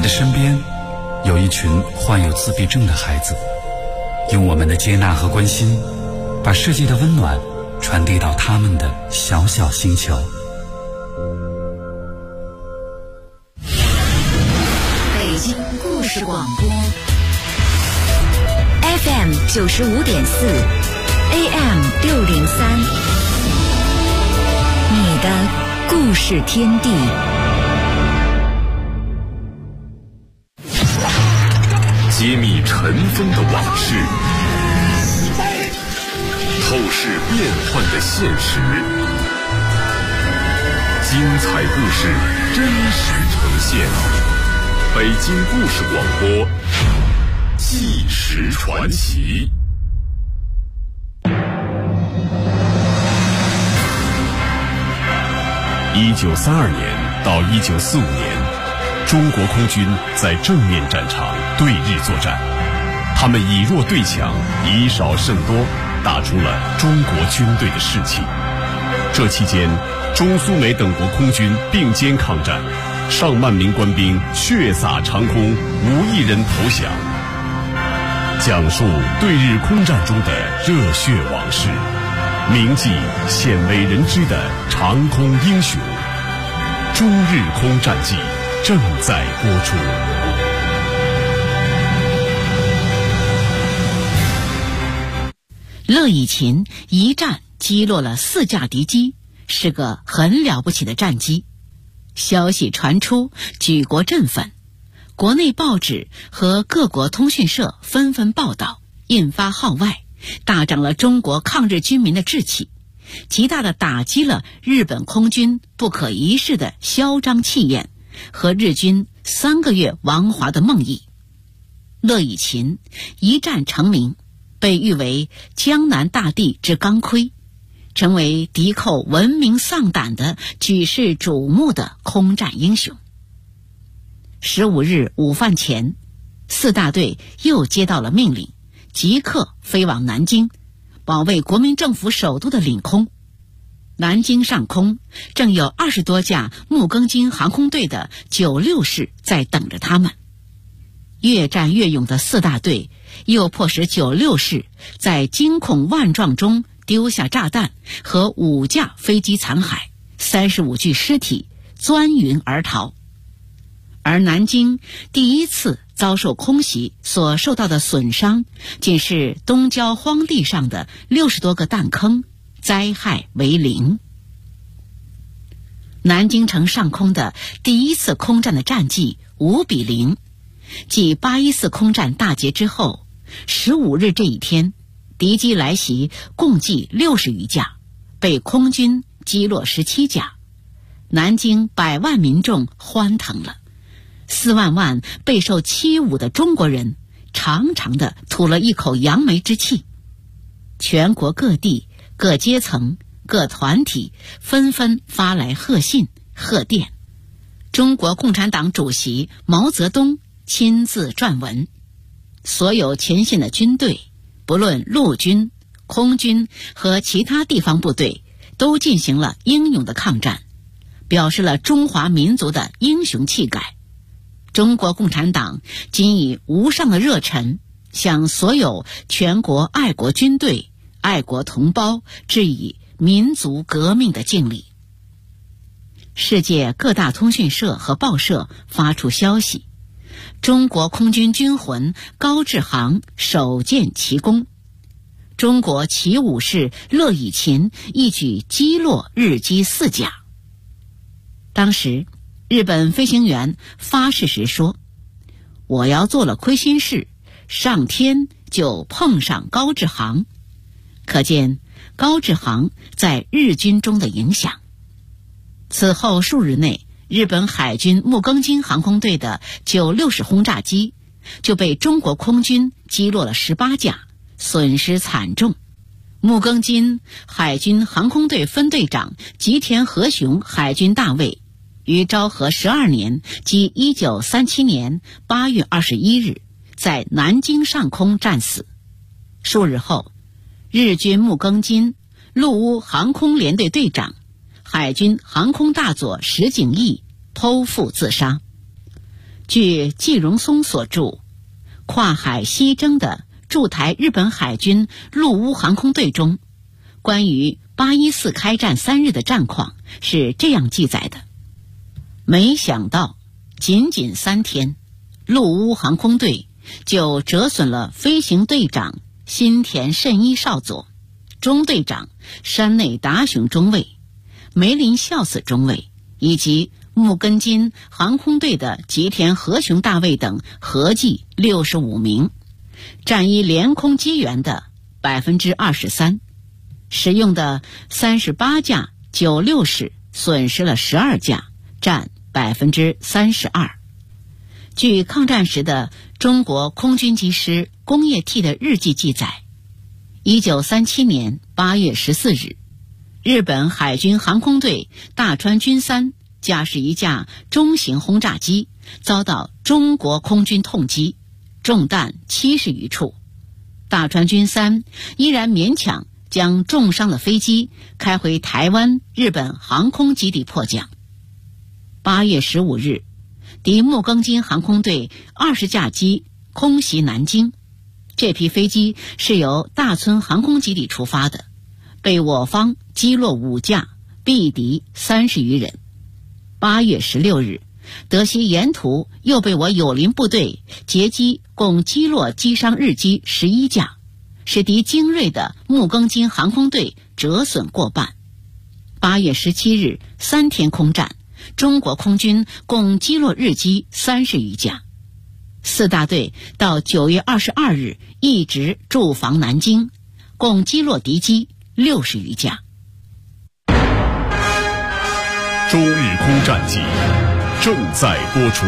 的身边有一群患有自闭症的孩子，用我们的接纳和关心，把世界的温暖传递到他们的小小星球。 北京故事广播 FM 95.4 AM 603，你的故事天地。 揭秘尘封的往事，透视变幻的现实，精彩故事真实呈现。北京故事广播，纪实传奇。1932年到1945年，中国空军在正面战场对日作战，他们以弱对强，以少胜多，打出了中国军队的士气。这期间，中苏美等国空军并肩抗战，上万名官兵血洒长空，无一人投降。讲述对日空战中的热血往事，铭记鲜为人知的长空英雄。中日空战记正在播出。 乐以琴一战击落了4架敌机，是个很了不起的战绩。消息传出，举国振奋，国内报纸和各国通讯社纷纷报道，印发号外，大涨了中国抗日军民的志气，极大地打击了日本空军不可一世的嚣张气焰和日军3个月亡华的梦呓。乐以琴一战成名，被誉为江南大地之钢盔，成为敌寇闻名丧胆的举世瞩目的空战英雄。15日午饭前，4大队又接到了命令，即刻飞往南京，保卫国民政府首都的领空。南京上空正有20多架木更津航空队的96式在等着他们。越战越勇的4大队又迫使96式在惊恐万状中丢下炸弹和5架飞机残骸、35具尸体，钻云而逃。而南京第一次遭受空袭所受到的损伤，仅是东郊荒地上的60多个弹坑，灾害为零。南京城上空的第一次空战的战绩5比0，继814空战大捷之后，15日这一天，敌机来袭共计60余架，被空军击落17架。南京100万民众欢腾了，4万万备受欺侮的中国人长长地吐了一口扬眉之气。全国各地、各阶层、各团体纷纷发来贺信、贺电。中国共产党主席毛泽东亲自撰文，所有前线的军队，不论陆军、空军和其他地方部队，都进行了英勇的抗战，表示了中华民族的英雄气概。中国共产党仅以无上的热忱，向所有全国爱国军队、爱国同胞致以民族革命的敬礼。世界各大通讯社和报社发出消息，中国空军军魂高志航首见奇功，中国奇武士乐以琴一举击落日机4架。当时日本飞行员发誓时说，我要做了亏心事，上天就碰上高志航。可见高志航在日军中的影响。此后数日内，日本海军木更津航空队的96式轰炸机就被中国空军击落了18架，损失惨重。木更津海军航空队分队长吉田和雄海军大尉于昭和12年即1937年8月21日在南京上空战死。数日后，日军木更津陆乌航空联队队长海军航空大佐石井义剖腹自杀。 据季荣松所著《跨海西征的驻台日本海军陆乌航空队》中，关于814开战3日的战况是这样记载的：没想到仅3天，陆乌航空队就折损了飞行队长新田慎一少佐、中队长山内达雄中尉、梅林孝子中尉以及木根津航空队的吉田和雄大尉等合计65名，战役联空机员的 23%， 使用的38架96式损失了12架，占 32%。 据抗战时的中国空军机师工业替的日记记载，1937年8月14日，日本海军航空队大川军3驾驶一架中型轰炸机遭到中国空军痛击，中弹70余处。大川军3依然勉强将重伤的飞机开回台湾日本航空基地迫降。8月15日，敌木更津航空队20架机空袭南京，这批飞机是由大村航空基地出发的，被我方击落5架，毙敌30余人。8月16日，德西沿途又被我友邻部队截击，共击落击伤日机11架，使敌精锐的木更津航空队折损过半。8月17日3天空战，中国空军共击落日机30余架。4大队到9月22日一直驻防南京，共击落敌机60余架。 中日空战记正在播出。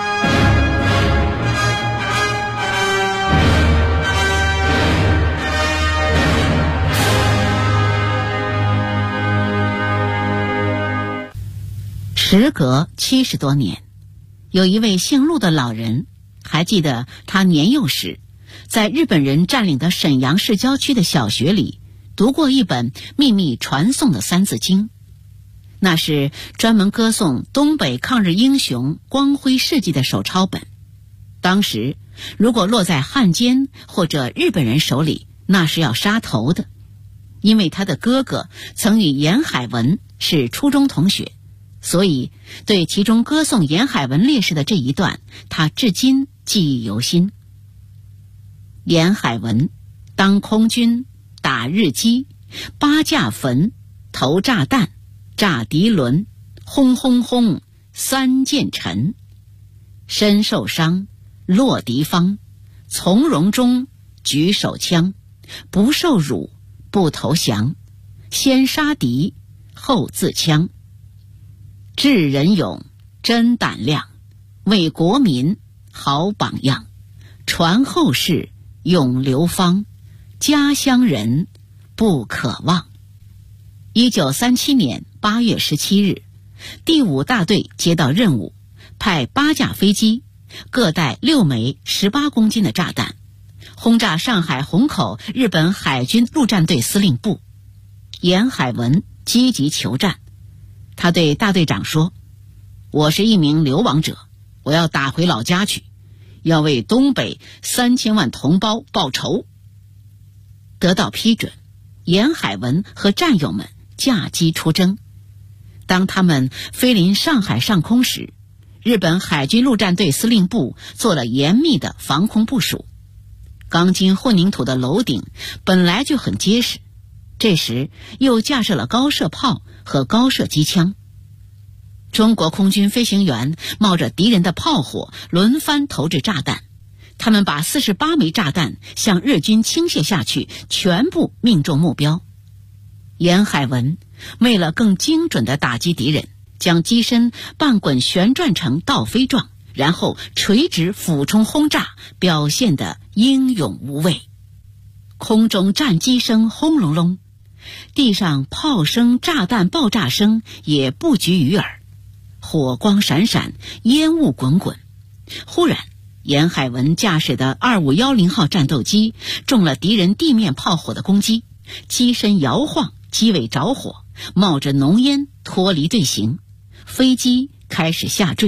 时隔70多年，有一位姓陆的老人还记得他年幼时在日本人占领的沈阳市郊区的小学里读过一本秘密传颂的三字经，那是专门歌颂东北抗日英雄光辉事迹的手抄本。当时如果落在汉奸或者日本人手里，那是要杀头的。因为他的哥哥曾与严海文是初中同学，所以对其中歌颂严海文烈士的这一段，他至今记忆犹新。严海文当空军，打日机，8架坟，投炸弹，炸敌轮，轰轰轰，3箭沉，身受伤，落敌方，从容中举手枪，不受辱，不投降，先杀敌，后自枪。智人勇，真胆量，为国民好榜样，传后世永流芳，家乡人不可忘。1937年8月17日，第5大队接到任务，派8架飞机，各带6枚18公斤的炸弹，轰炸上海虹口日本海军陆战队司令部。严海文积极求战，他对大队长说：我是一名流亡者，我要打回老家去，要为东北3000万同胞报仇。得到批准，严海文和战友们驾机出征。当他们飞临上海上空时，日本海军陆战队司令部做了严密的防空部署。钢筋混凝土的楼顶本来就很结实，这时又架设了高射炮和高射机枪。中国空军飞行员冒着敌人的炮火轮番投掷炸弹，他们把48枚炸弹向日军倾泻下去，全部命中目标。严海文为了更精准地打击敌人，将机身半滚旋转成倒飞状，然后垂直俯冲轰炸，表现得英勇无畏。空中战机声轰隆隆，地上炮声、炸弹爆炸声也不绝于耳，火光闪闪，烟雾滚滚。忽然，严海文驾驶的2510号战斗机中了敌人地面炮火的攻击，机身摇晃，机尾着火，冒着浓烟脱离队形，飞机开始下坠，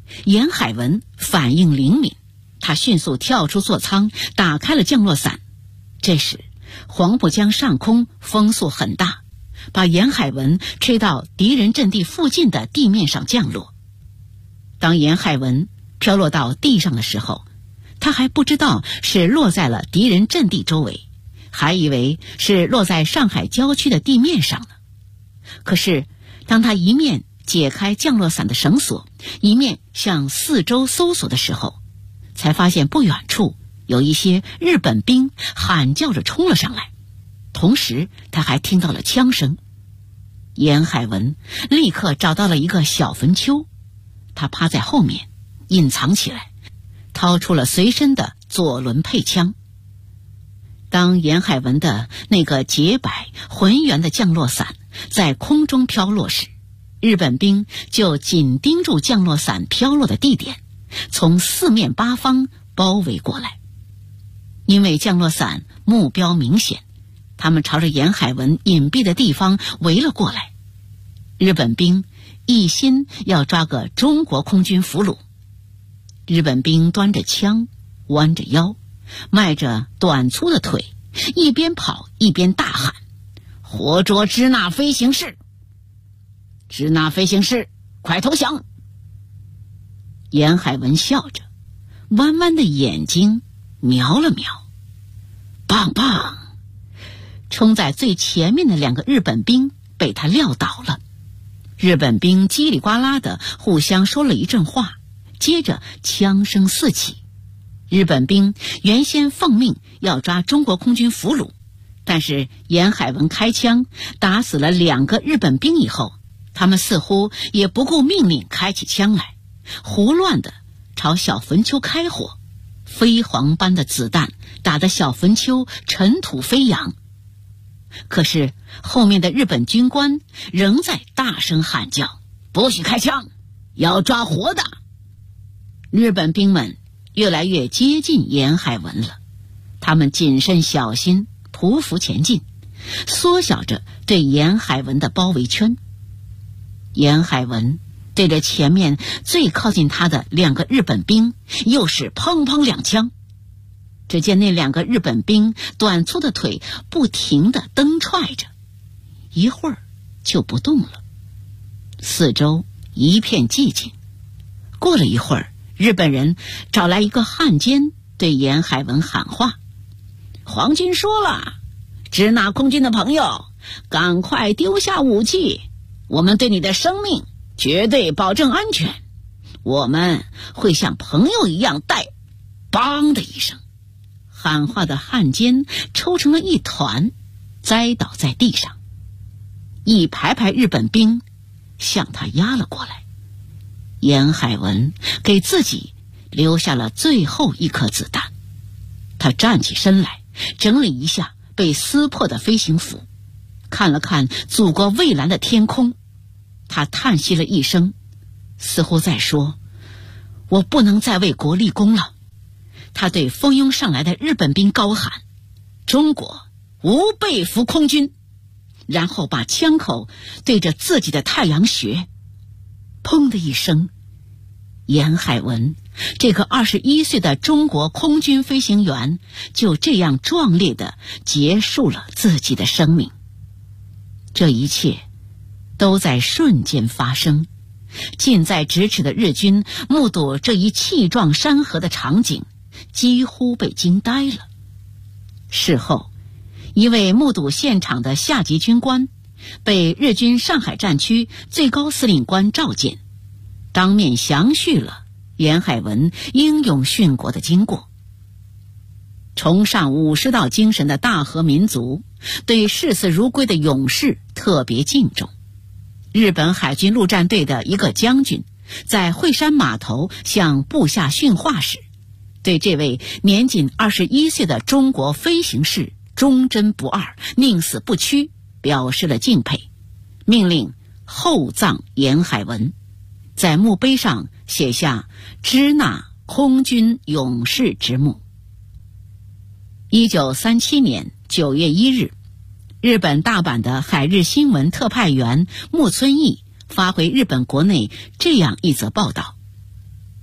严海文反应灵敏，他迅速跳出座舱，打开了降落伞。这时黄浦江上空风速很大，把严海文吹到敌人阵地附近的地面上降落。当严海文飘落到地上的时候，他还不知道是落在了敌人阵地周围，还以为是落在上海郊区的地面上呢。可是当他一面解开降落伞的绳索，一面向四周搜索的时候，才发现不远处有一些日本兵喊叫着冲了上来，同时他还听到了枪声。严海文立刻找到了一个小坟丘，他趴在后面隐藏起来，掏出了随身的左轮配枪。当严海文的那个洁白浑圆的降落伞在空中飘落时，日本兵就紧盯住降落伞飘落的地点，从四面八方包围过来。因为降落伞目标明显，他们朝着严海文隐蔽的地方围了过来。日本兵一心要抓个中国空军俘虏。日本兵端着枪，弯着腰，迈着短粗的腿，一边跑一边大喊：活捉支那飞行士！支那飞行士，快投降！严海文笑着，弯弯的眼睛瞄了瞄，棒棒！冲在最前面的2个日本兵被他撂倒了。日本兵叽里呱啦的互相说了一阵话，接着枪声四起。日本兵原先奉命要抓中国空军俘虏，但是严海文开枪打死了2个日本兵以后，他们似乎也不顾命令开起枪来，胡乱的朝小坟丘开火，飞蝗般的子弹打得小坟丘尘土飞扬。可是后面的日本军官仍在大声喊叫：不许开枪，要抓活的！日本兵们越来越接近严海文了，他们谨慎小心，匍匐前进，缩小着对严海文的包围圈。严海文对着前面最靠近他的2个日本兵又是砰砰2枪。只见那2个日本兵短粗的腿不停地蹬踹着，一会儿就不动了。四周一片寂静。过了一会儿，日本人找来一个汉奸，对严海文喊话：皇军说了，支那空军的朋友，赶快丢下武器，我们对你的生命绝对保证安全，我们会像朋友一样待。梆的一声，喊话的汉奸抽成了一团，栽倒在地上。一排排日本兵向他压了过来。严海文给自己留下了最后一颗子弹。他站起身来，整理一下被撕破的飞行服，看了看祖国蔚蓝的天空，他叹息了一声，似乎在说：我不能再为国立功了。他对蜂拥上来的日本兵高喊：中国无被俘空军！然后把枪口对着自己的太阳穴。砰的一声，严海文这个21岁的中国空军飞行员就这样壮烈地结束了自己的生命。这一切都在瞬间发生，近在咫尺的日军目睹这一气壮山河的场景，几乎被惊呆了。事后，一位目睹现场的下级军官被日军上海战区最高司令官召见，当面详叙了严海文英勇殉国的经过。崇尚武士道精神的大和民族对视死如归的勇士特别敬重。日本海军陆战队的一个将军在惠山码头向部下训话时，对这位年仅21岁的中国飞行士忠贞不二、宁死不屈表示了敬佩，命令厚葬严海文，在墓碑上写下支那空军勇士之墓。1937年9月1日，日本大阪的海日新闻特派员木村义发回日本国内这样一则报道：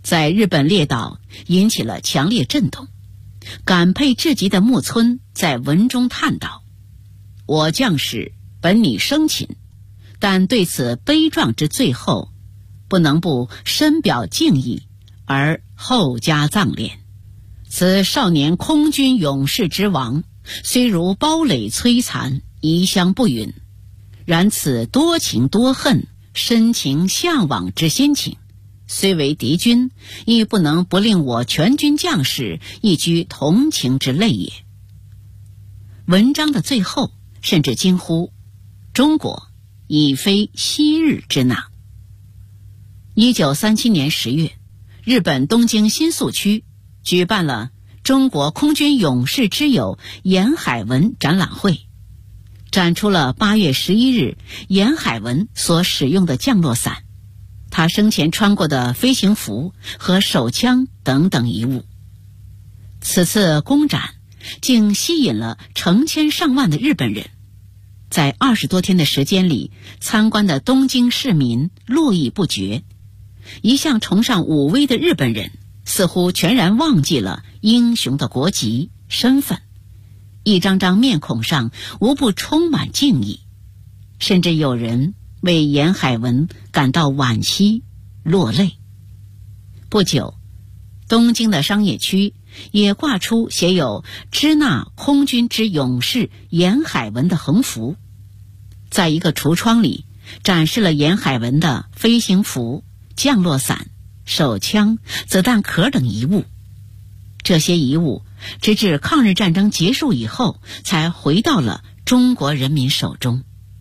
在日本列岛引起了强烈震动。感佩至极的木村在文中叹道：我将士本拟生擒，但对此悲壮之最后，不能不深表敬意，而后加葬殓。此少年空军勇士之亡，虽如堡垒摧残，遗香不允，然此多情多恨、深情向往之心情，虽为敌军，亦不能不令我全军将士一居同情之类也。文章的最后甚至惊呼：中国已非昔日之那。1937年10月，日本东京新宿区举办了中国空军勇士之友严海文展览会，展出了8月11日严海文所使用的降落伞，他生前穿过的飞行服和手枪等等遗物。此次公展竟吸引了成千上万的日本人，在20多天的时间里，参观的东京市民络绎不绝。一向崇尚武威的日本人似乎全然忘记了英雄的国籍身份，一张张面孔上无不充满敬意，甚至有人为严海文感到惋惜落泪。不久，东京的商业区也挂出写有支那空军之勇士严海文的横幅，在一个橱窗里展示了严海文的飞行服、降落伞、手枪、子弹壳等遗物。这些遗物直至抗日战争结束以后才回到了中国人民手中。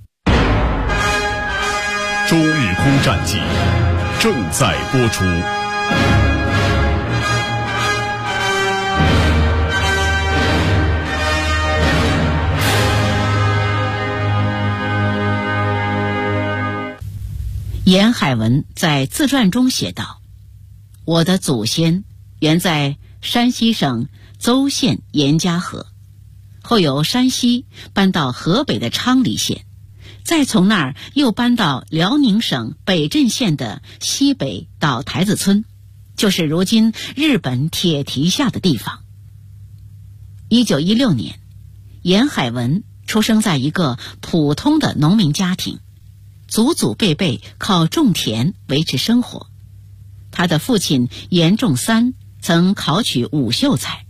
中日空战记正在播出。 严海文在自传中写道：我的祖先原在山西省邹县严家河，后由山西搬到河北的昌黎县，再从那儿又搬到辽宁省北镇县的西北岛台子村，就是如今日本铁蹄下的地方。1916年，严海文出生在一个普通的农民家庭，祖祖辈辈靠种田维持生活。他的父亲严仲三曾考取武秀才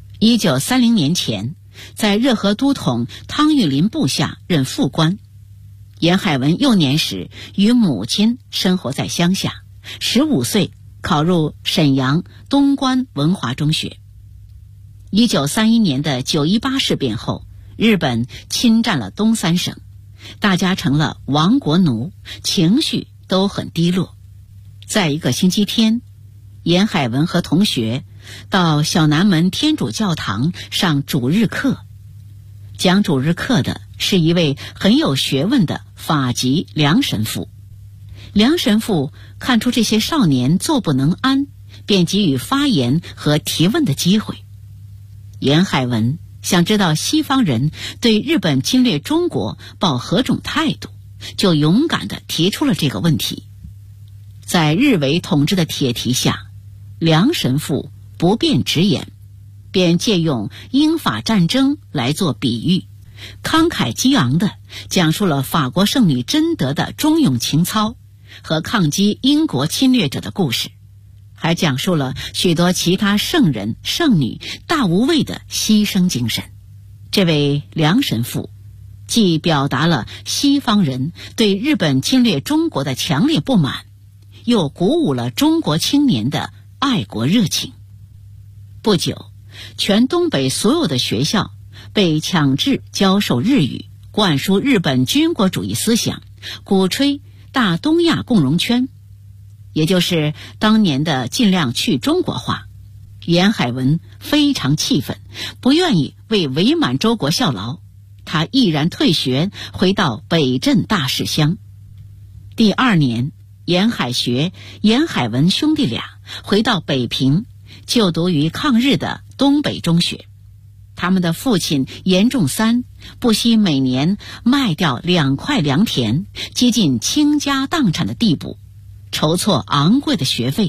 ，1930年前在热河都统汤玉麟部下任副官。严海文幼年时与母亲生活在乡下，15岁考入沈阳东关文华中学。1931年的9·18事变后，日本侵占了东三省，大家成了亡国奴，情绪都很低落。在一个星期天，严海文和同学到小南门天主教堂上主日课。讲主日课的是一位很有学问的法籍梁神父。梁神父看出这些少年坐不能安，便给予发言和提问的机会。严海文想知道西方人对日本侵略中国抱何种态度，就勇敢地提出了这个问题。在日伪统治的铁蹄下，梁神父不便直言，便借用英法战争来做比喻，慷慨激昂地讲述了法国圣女贞德的忠勇情操和抗击英国侵略者的故事，还讲述了许多其他圣人圣女大无畏的牺牲精神。这位梁神父既表达了西方人对日本侵略中国的强烈不满，又鼓舞了中国青年的爱国热情。不久，全东北所有的学校被强制教授日语，灌输日本军国主义思想，鼓吹大东亚共荣圈，也就是当年的尽量去中国化。严海文非常气愤，不愿意为伪满洲国效劳，他毅然退学，回到北镇大士乡。第2年，严海学、严海文兄弟俩回到北平，就读于抗日的东北中学。他们的父亲严仲三不惜每年卖掉2块良田，接近倾家荡产的地步，筹措昂贵的学费，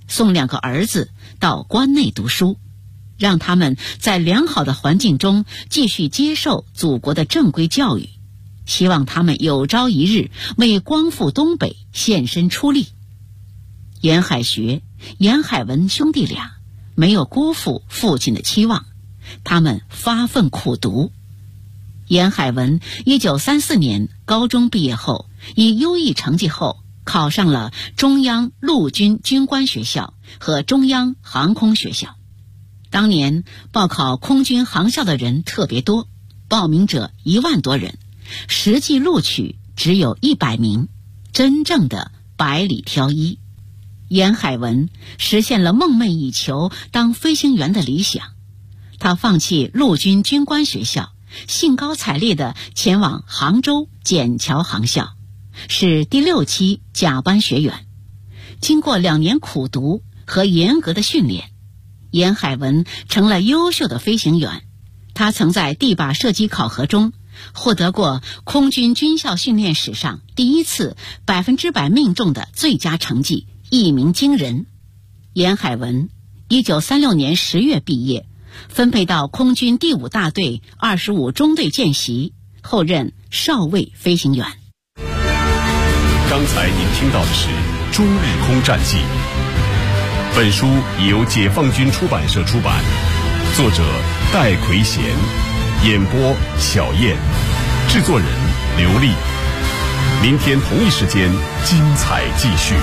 送2个儿子到关内读书，让他们在良好的环境中继续接受祖国的正规教育，希望他们有朝一日为光复东北献身出力。严海学、严海文兄弟俩没有辜负父亲的期望，他们发奋苦读。严海文1934年高中毕业后，以优异成绩后考上了中央陆军军官学校和中央航空学校。当年报考空军航校的人特别多，报名者1万多人，实际录取只有100名，真正的百里挑一。严海文实现了梦寐以求当飞行员的理想，他放弃陆军军官学校，兴高采烈地前往杭州笕桥航校，是第6期甲班学员。经过2年苦读和严格的训练，严海文成了优秀的飞行员。他曾在地靶射击考核中获得过空军军校训练史上第1次100%命中的最佳成绩，一鸣惊人。严海文1936年10月毕业，分配到空军第5大队25中队见习，后任少尉飞行员。 刚才您听到的是《中日空战记》，本书已由解放军出版社出版，作者戴奎贤，演播小燕，制作人刘丽。明天同一时间精彩继续。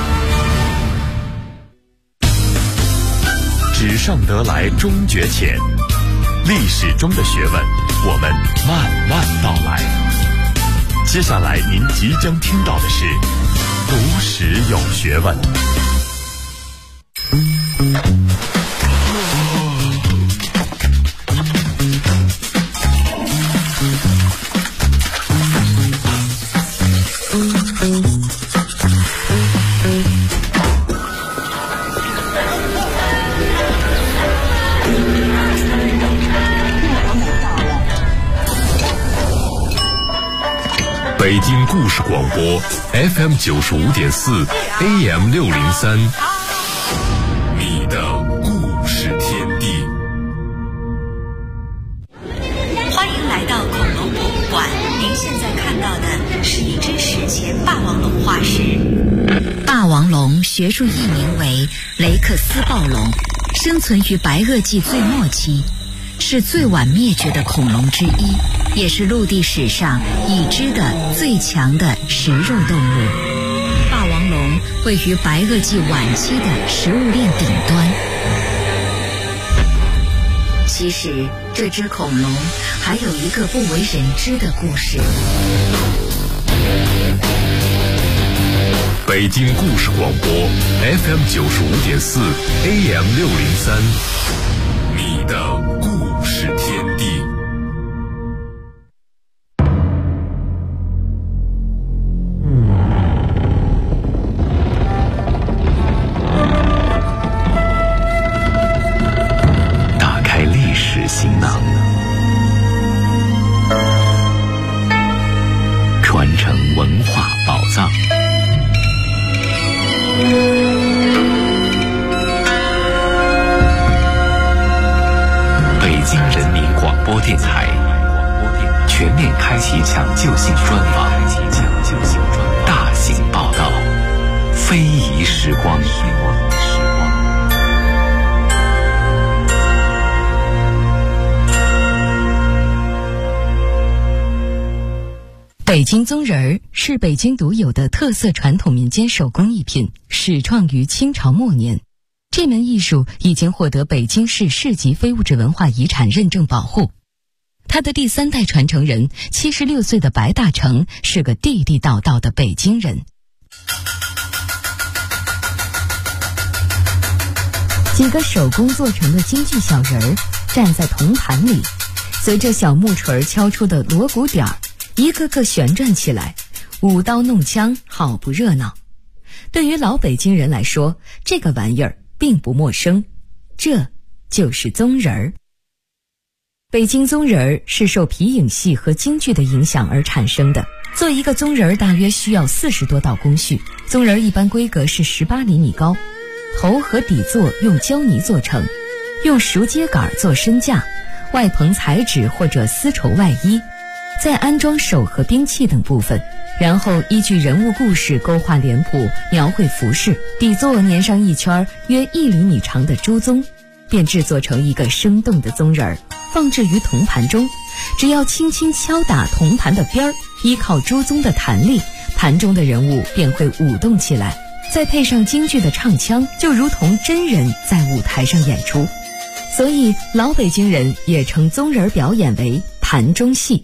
纸上得来终觉浅，历史中的学问，我们慢慢道来。接下来您即将听到的是读史有学问。北京故事广播 FM 95.4 AM 603，你的故事天地。 欢迎来到恐龙博物馆，您现在看到的是一只史前霸王龙化石。霸王龙学术译名为雷克斯暴龙，生存于白垩纪最末期，是最晚灭绝的恐龙之一，也是陆地史上已知的最强的食肉动物。霸王龙位于白垩纪晚期的食物链顶端。其实这只恐龙还有一个不为人知的故事。 北京故事广播 FM 95.4 AM 603，你的故事天地。打开历史行囊，传承文化宝藏。北京人民广播电台全面开启抢救性专访，大型报道，非遗时光。 北京棕人儿是北京独有的特色传统民间手工艺品，始创于清朝末年。这门艺术已经获得北京市市级非物质文化遗产认证保护。他的第3代传承人76岁的白大成是个地地道道的北京人。几个手工做成的京剧小人儿站在铜盘里，随着小木锤敲出的锣鼓点儿，一个个旋转起来，舞刀弄枪，好不热闹。对于老北京人来说，这个玩意儿并不陌生，这就是棕人儿。北京棕人儿是受皮影戏和京剧的影响而产生的。做一个棕人儿大约需要40多道工序。棕人儿一般规格是18厘米高， 头和底座用胶泥做成，用熟秸秆做身架，外棚彩纸或者丝绸外衣，再安装手和兵器等部分，然后依据人物故事勾画脸谱，描绘服饰，底座粘上一圈约1厘米长的猪鬃，便制作成一个生动的鬃人，放置于铜盘中。只要轻轻敲打铜盘的边儿，依靠猪鬃的弹力，盘中的人物便会舞动起来，再配上京剧的唱腔，就如同真人在舞台上演出。所以老北京人也称鬃人表演为盘中戏。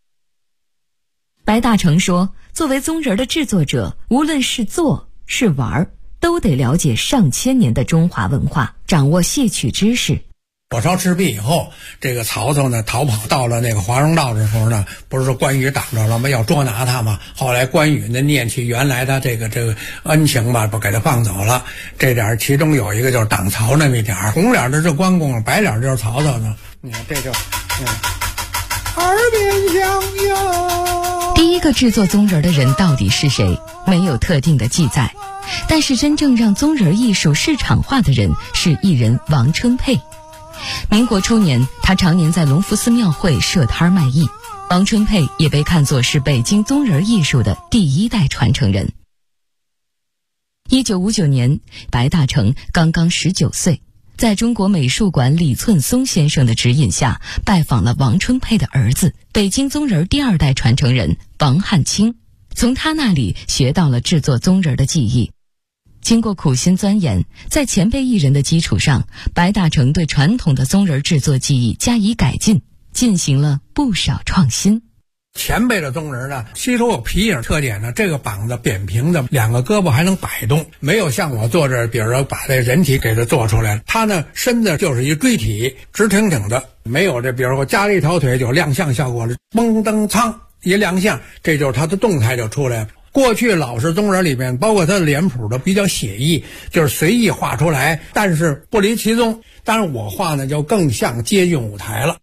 白大成说，作为鬃人的制作者，无论是做是玩，都得了解上千年的中华文化，掌握戏曲知识。 火烧赤壁以后，这个曹操呢逃跑到了那个华容道的时候呢，不是说关羽挡着了吗？要捉拿他嘛。后来关羽呢念起原来他这个恩情吧，不给他放走了。这点其中有一个就是挡曹那么一点，红脸的是关公，白脸就是曹操呢。你看这就耳边响哟。 第一个制作鬃人的人到底是谁？没有特定的记载。但是真正让鬃人艺术市场化的人是艺人王春佩。民国初年，他常年在隆福寺庙会设摊卖艺。王春佩也被看作是北京鬃人艺术的第一代传承人。1959年，白大成刚刚19岁，在中国美术馆李寸松先生的指引下，拜访了王春佩的儿子，北京鬃人第2代传承人王汉卿，从他那里学到了制作鬃人的技艺。经过苦心钻研，在前辈艺人的基础上，白大成对传统的鬃人制作技艺加以改进，进行了不少创新。 前辈的鬃人呢，吸收有皮影特点呢，这个膀子扁平的，2个胳膊还能摆动，没有像我做这，比如说把这人体给它做出来，它呢身子就是一锥体，直挺挺的，没有这，比如说加了一条腿就亮相效果了，嘣噔噌一亮相，这就是它的动态就出来了。过去老式鬃人里面，包括它的脸谱的比较写意，就是随意画出来，但是不离其宗。当然我画呢就更像接近舞台了。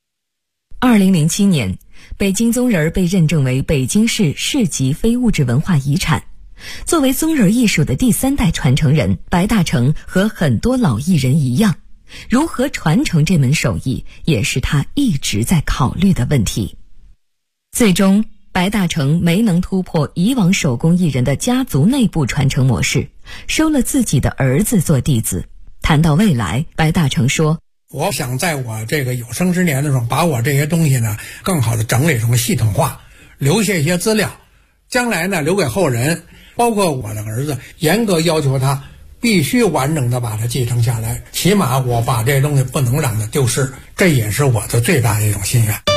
2007年，北京鬃人被认证为北京市市级非物质文化遗产。作为鬃人艺术的第3代传承人，白大成和很多老艺人一样，如何传承这门手艺，也是他一直在考虑的问题。最终白大成没能突破以往手工艺人的家族内部传承模式，收了自己的儿子做弟子。谈到未来，白大成说， 我想在我这个有生之年的时候，把我这些东西呢更好的整理成系统化，留下一些资料，将来呢留给后人，包括我的儿子，严格要求他必须完整的把它继承下来，起码我把这东西不能让它丢失，这也是我的最大的一种心愿。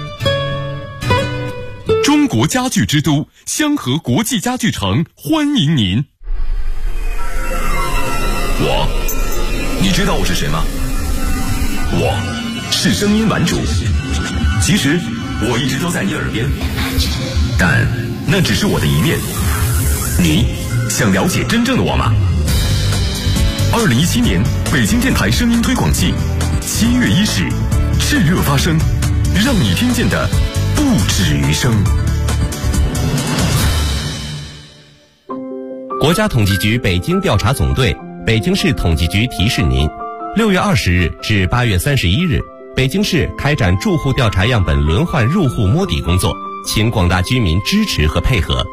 中国家具之都香河国际家具城欢迎您。 你知道我是谁吗？我是声音玩主。其实我一直都在你耳边，但那只是我的一面。你想了解真正的我吗？2017年北京电台声音推广季7月1日炽热发声，让你听见的不止于声。 国家统计局北京调查总队、北京市统计局提示您：6月20日至8月31日，北京市开展住户调查样本轮换入户摸底工作，请广大居民支持和配合。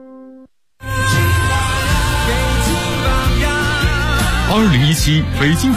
2017北京